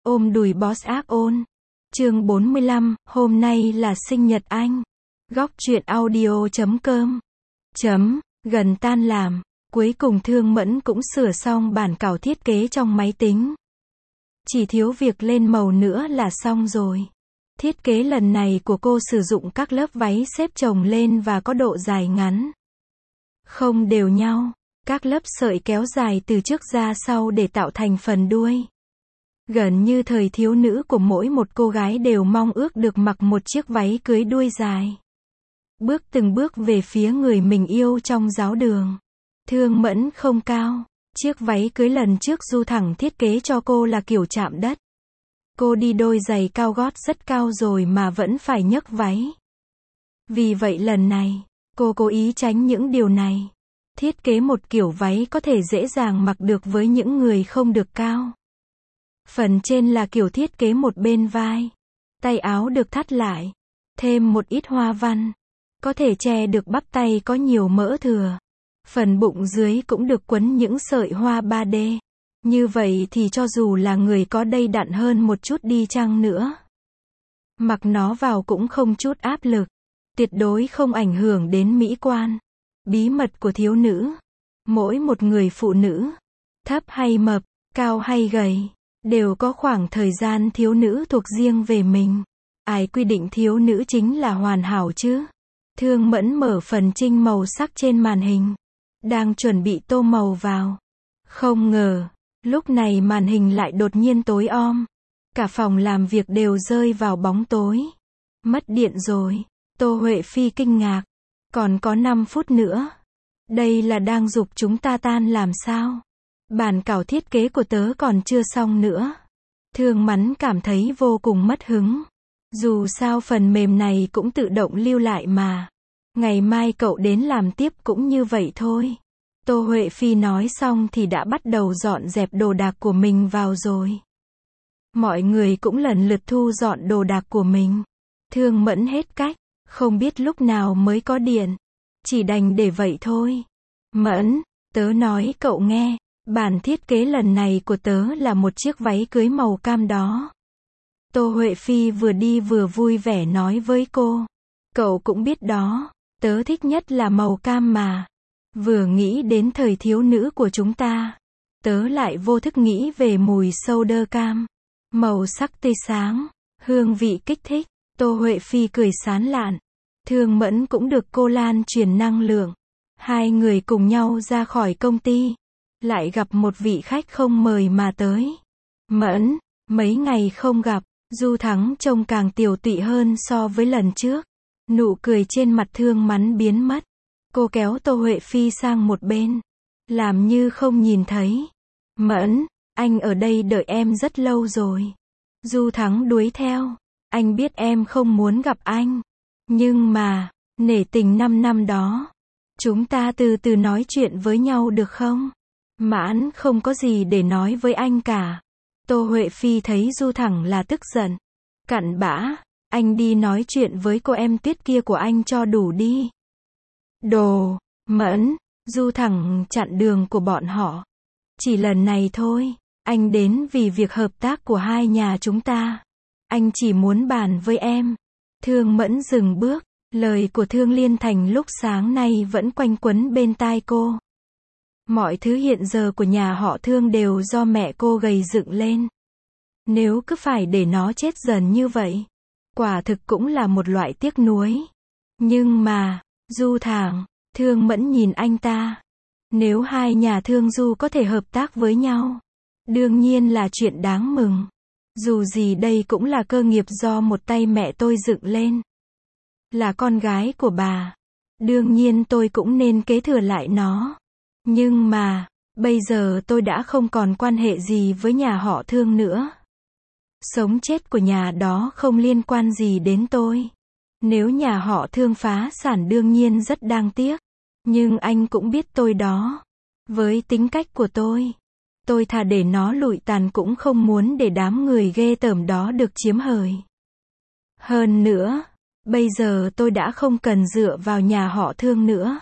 Ôm đùi boss ác ôn. Chương 45, hôm nay là sinh nhật anh. Góc truyện audio.com. Gần tan làm, cuối cùng Thương Mẫn cũng sửa xong bản cào thiết kế trong máy tính. Chỉ thiếu việc lên màu nữa là xong rồi. Thiết kế lần này của cô sử dụng các lớp váy xếp chồng lên và có độ dài ngắn không đều nhau. Các lớp sợi kéo dài từ trước ra sau để tạo thành phần đuôi. Gần như thời thiếu nữ của mỗi một cô gái đều mong ước được mặc một chiếc váy cưới đuôi dài. Bước từng bước về phía người mình yêu trong giáo đường. Thương Mẫn không cao. Chiếc váy cưới lần trước Du Thẳng thiết kế cho cô là kiểu chạm đất. Cô đi đôi giày cao gót rất cao rồi mà vẫn phải nhấc váy. Vì vậy lần này, cô cố ý tránh những điều này. Thiết kế một kiểu váy có thể dễ dàng mặc được với những người không được cao. Phần trên là kiểu thiết kế một bên vai. Tay áo được thắt lại. Thêm một ít hoa văn. Có thể che được bắp tay có nhiều mỡ thừa. Phần bụng dưới cũng được quấn những sợi hoa 3D. Như vậy thì cho dù là người có đầy đặn hơn một chút đi chăng nữa, mặc nó vào cũng không chút áp lực. Tuyệt đối không ảnh hưởng đến mỹ quan. Bí mật của thiếu nữ. Mỗi một người phụ nữ, thấp hay mập, cao hay gầy, đều có khoảng thời gian thiếu nữ thuộc riêng về mình. Ai quy định thiếu nữ chính là hoàn hảo chứ? Thương Mẫn mở phần trinh màu sắc trên màn hình. Đang chuẩn bị tô màu vào. Không ngờ, lúc này màn hình lại đột nhiên tối om. Cả phòng làm việc đều rơi vào bóng tối. Mất điện rồi. Tô Huệ Phi kinh ngạc. Còn có 5 phút nữa. Đây là đang giục chúng ta tan làm sao? Bản cào thiết kế của tớ còn chưa xong nữa. Thương Mẫn cảm thấy vô cùng mất hứng. Dù sao phần mềm này cũng tự động lưu lại mà. Ngày mai cậu đến làm tiếp cũng như vậy thôi. Tô Huệ Phi nói xong thì đã bắt đầu dọn dẹp đồ đạc của mình vào rồi. Mọi người cũng lần lượt thu dọn đồ đạc của mình. Thương Mẫn hết cách, không biết lúc nào mới có điện. Chỉ đành để vậy thôi. Mẫn, tớ nói cậu nghe, bản thiết kế lần này của tớ là một chiếc váy cưới màu cam đó. Tô Huệ Phi vừa đi vừa vui vẻ nói với cô. Cậu cũng biết đó, tớ thích nhất là màu cam mà. Vừa nghĩ đến thời thiếu nữ của chúng ta, tớ lại vô thức nghĩ về mùi soda cam. Màu sắc tươi sáng, hương vị kích thích. Tô Huệ Phi cười sán lạn. Thương Mẫn cũng được cô lan truyền năng lượng. Hai người cùng nhau ra khỏi công ty. Lại gặp một vị khách không mời mà tới. Mẫn, mấy ngày không gặp, Du Thắng trông càng tiều tụy hơn so với lần trước. Nụ cười trên mặt Thương Mẫn biến mất. Cô kéo Tô Huệ Phi sang một bên. Làm như không nhìn thấy. Mẫn, anh ở đây đợi em rất lâu rồi. Du Thắng đuổi theo. Anh biết em không muốn gặp anh. Nhưng mà, nể tình 5 năm đó. Chúng ta từ từ nói chuyện với nhau được không? Mãn không có gì để nói với anh cả. Tô Huệ Phi thấy Du Thẳng là tức giận. Cặn bã, anh đi nói chuyện với cô em Tuyết kia của anh cho đủ đi. Đồ, Mẫn, Du Thẳng chặn đường của bọn họ. Chỉ lần này thôi, anh đến vì việc hợp tác của hai nhà chúng ta. Anh chỉ muốn bàn với em. Thương Mẫn dừng bước, lời của Thương Liên Thành lúc sáng nay vẫn quanh quẩn bên tai cô. Mọi thứ hiện giờ của nhà họ Thương đều do mẹ cô gầy dựng lên. Nếu cứ phải để nó chết dần như vậy, quả thực cũng là một loại tiếc nuối. Nhưng mà, Du Thẳng, Thương Mẫn nhìn anh ta. Nếu hai nhà Thương Du có thể hợp tác với nhau, đương nhiên là chuyện đáng mừng. Dù gì đây cũng là cơ nghiệp do một tay mẹ tôi dựng lên. Là con gái của bà. Đương nhiên tôi cũng nên kế thừa lại nó. Nhưng mà, bây giờ tôi đã không còn quan hệ gì với nhà họ Thương nữa. Sống chết của nhà đó không liên quan gì đến tôi. Nếu nhà họ Thương phá sản đương nhiên rất đáng tiếc. Nhưng anh cũng biết tôi đó. Với tính cách của tôi thà để nó lụi tàn cũng không muốn để đám người ghê tởm đó được chiếm hời. Hơn nữa, bây giờ tôi đã không cần dựa vào nhà họ Thương nữa.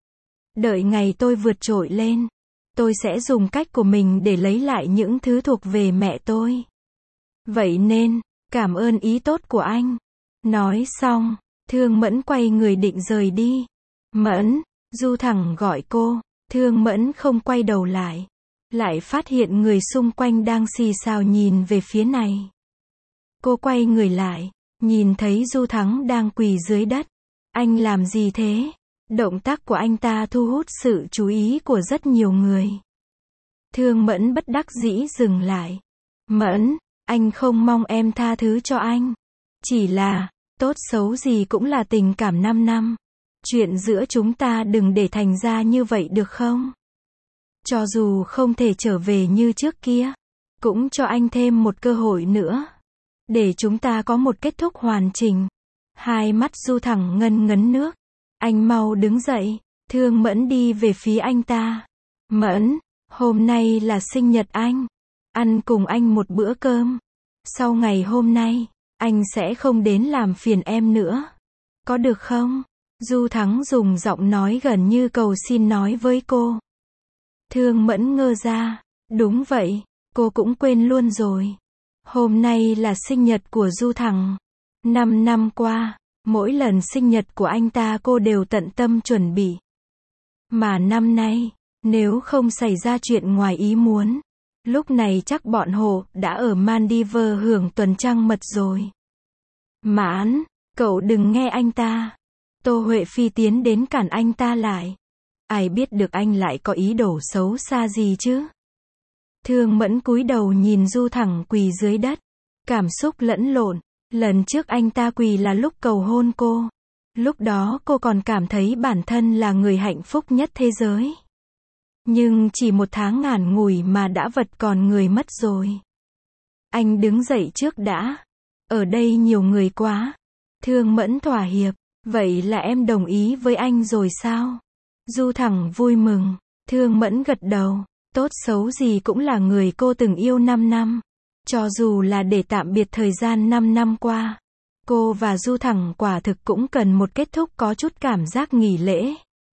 Đợi ngày tôi vượt trội lên, tôi sẽ dùng cách của mình để lấy lại những thứ thuộc về mẹ tôi. Vậy nên, cảm ơn ý tốt của anh. Nói xong, Thương Mẫn quay người định rời đi. Mẫn, Du thẳng gọi cô. Thương Mẫn không quay đầu lại. Lại phát hiện người xung quanh đang xì xào nhìn về phía này. Cô quay người lại, nhìn thấy Du Thắng đang quỳ dưới đất. Anh làm gì thế? Động tác của anh ta thu hút sự chú ý của rất nhiều người. Thương Mẫn bất đắc dĩ dừng lại. Mẫn, anh không mong em tha thứ cho anh. Chỉ là, tốt xấu gì cũng là tình cảm 5 năm. Chuyện giữa chúng ta đừng để thành ra như vậy được không? Cho dù không thể trở về như trước kia, cũng cho anh thêm một cơ hội nữa. Để chúng ta có một kết thúc hoàn chỉnh. Hai mắt Du thẳng ngân ngấn nước. Anh mau đứng dậy. Thương Mẫn đi về phía anh ta. Mẫn, hôm nay là sinh nhật anh. Ăn cùng anh một bữa cơm. Sau ngày hôm nay, anh sẽ không đến làm phiền em nữa. Có được không? Du Thắng dùng giọng nói gần như cầu xin nói với cô. Thương Mẫn ngơ ra. Đúng vậy, cô cũng quên luôn rồi. Hôm nay là sinh nhật của Du Thắng. 5 năm qua, mỗi lần sinh nhật của anh ta cô đều tận tâm chuẩn bị. Mà năm nay, nếu không xảy ra chuyện ngoài ý muốn, lúc này chắc bọn họ đã ở Maldives hưởng tuần trăng mật rồi. Mãn, cậu đừng nghe anh ta. Tô Huệ Phi tiến đến cản anh ta lại. Ai biết được anh lại có ý đồ xấu xa gì chứ? Thương Mẫn cúi đầu nhìn Du thẳng quỳ dưới đất. Cảm xúc lẫn lộn. Lần trước anh ta quỳ là lúc cầu hôn cô. Lúc đó cô còn cảm thấy bản thân là người hạnh phúc nhất thế giới. Nhưng chỉ 1 tháng ngắn ngủi mà đã vật còn người mất rồi. Anh đứng dậy trước đã. Ở đây nhiều người quá. Thương Mẫn thỏa hiệp. Vậy là em đồng ý với anh rồi sao? Du thẳng vui mừng. Thương Mẫn gật đầu. Tốt xấu gì cũng là người cô từng yêu 5 năm. Cho dù là để tạm biệt thời gian 5 năm qua. Cô và Du thẳng quả thực cũng cần một kết thúc có chút cảm giác nghỉ lễ.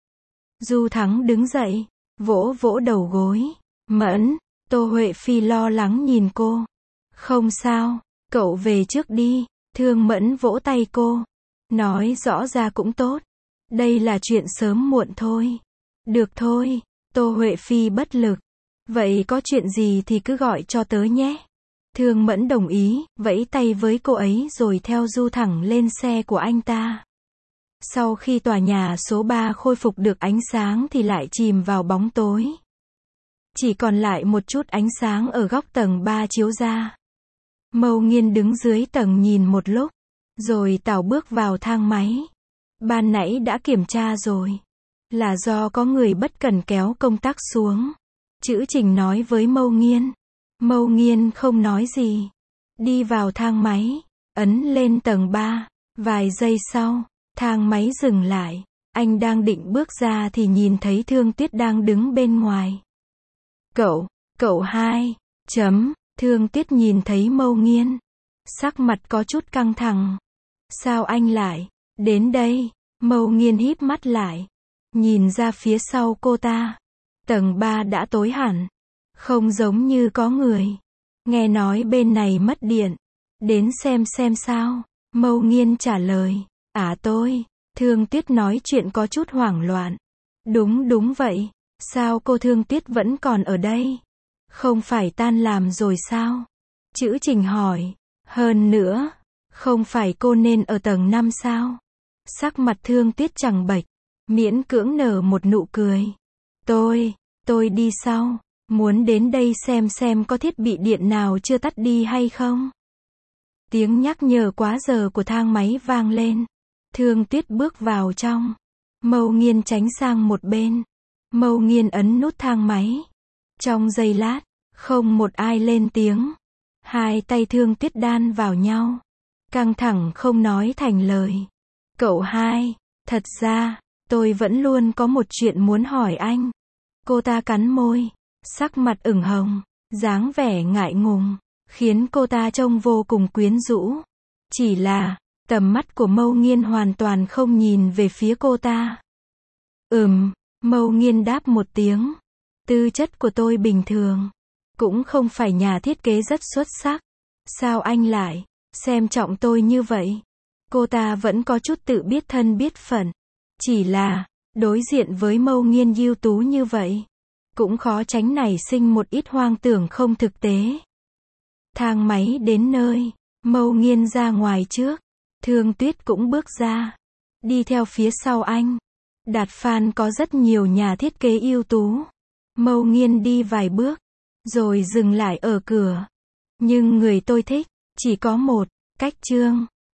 Du Thắng đứng dậy. Vỗ vỗ đầu gối. Mẫn, Tô Huệ Phi lo lắng nhìn cô. Không sao, cậu về trước đi. Thương Mẫn vỗ tay cô. Nói rõ ra cũng tốt. Đây là chuyện sớm muộn thôi. Được thôi, Tô Huệ Phi bất lực. Vậy có chuyện gì thì cứ gọi cho tớ nhé. Thương Mẫn đồng ý, vẫy tay với cô ấy rồi theo Du thẳng lên xe của anh ta. Sau khi tòa nhà số 3 khôi phục được ánh sáng thì lại chìm vào bóng tối. Chỉ còn lại một chút ánh sáng ở góc tầng 3 chiếu ra. Mâu Nghiên đứng dưới tầng nhìn một lúc, rồi tảo bước vào thang máy. Ban nãy đã kiểm tra rồi. Là do có người bất cẩn kéo công tắc xuống. Chữ Trình nói với Mâu Nghiên. Mâu Nghiên không nói gì. Đi vào thang máy, ấn lên tầng 3. Vài giây sau, thang máy dừng lại. Anh đang định bước ra thì nhìn thấy Thương Tuyết đang đứng bên ngoài. Cậu hai. Thương Tuyết nhìn thấy Mâu Nghiên. Sắc mặt có chút căng thẳng. Sao anh lại đến đây? Mâu Nghiên híp mắt lại. Nhìn ra phía sau cô ta. Tầng 3 đã tối hẳn. Không giống như có người. Nghe nói bên này mất điện. Đến xem sao. Mâu Nghiên trả lời. Tôi. Thương Tuyết nói chuyện có chút hoảng loạn. Đúng vậy. Sao cô Thương Tuyết vẫn còn ở đây? Không phải tan làm rồi sao? Chữ Trình hỏi. Hơn nữa, không phải cô nên ở tầng 5 sao? Sắc mặt Thương Tuyết chẳng bệch, miễn cưỡng nở một nụ cười. Tôi đi sau, muốn đến đây xem có thiết bị điện nào chưa tắt đi hay không. Tiếng nhắc nhở quá giờ của thang máy vang lên. Thương Tuyết bước vào trong. Mâu Nghiên tránh sang một bên. Mâu Nghiên ấn nút thang máy. Trong giây lát, không một ai lên tiếng. Hai tay Thương Tuyết đan vào nhau. Căng thẳng không nói thành lời. Cậu hai, thật ra, tôi vẫn luôn có một chuyện muốn hỏi anh. Cô ta cắn môi, sắc mặt ửng hồng, dáng vẻ ngại ngùng, khiến cô ta trông vô cùng quyến rũ. Chỉ là, tầm mắt của Mâu Nghiên hoàn toàn không nhìn về phía cô ta. Mâu Nghiên đáp một tiếng. Tư chất của tôi bình thường. Cũng không phải nhà thiết kế rất xuất sắc. Sao anh lại xem trọng tôi như vậy? Cô ta vẫn có chút tự biết thân biết phận. Chỉ là, đối diện với Mâu Nghiên ưu tú như vậy, cũng khó tránh nảy sinh một ít hoang tưởng không thực tế. Thang máy đến nơi, Mâu Nghiên ra ngoài trước. Thương Tuyết cũng bước ra. Đi theo phía sau anh. Đạt Phan có rất nhiều nhà thiết kế ưu tú. Mâu Nghiên đi vài bước, rồi dừng lại ở cửa. Nhưng người tôi thích, chỉ có một, Cách Trương.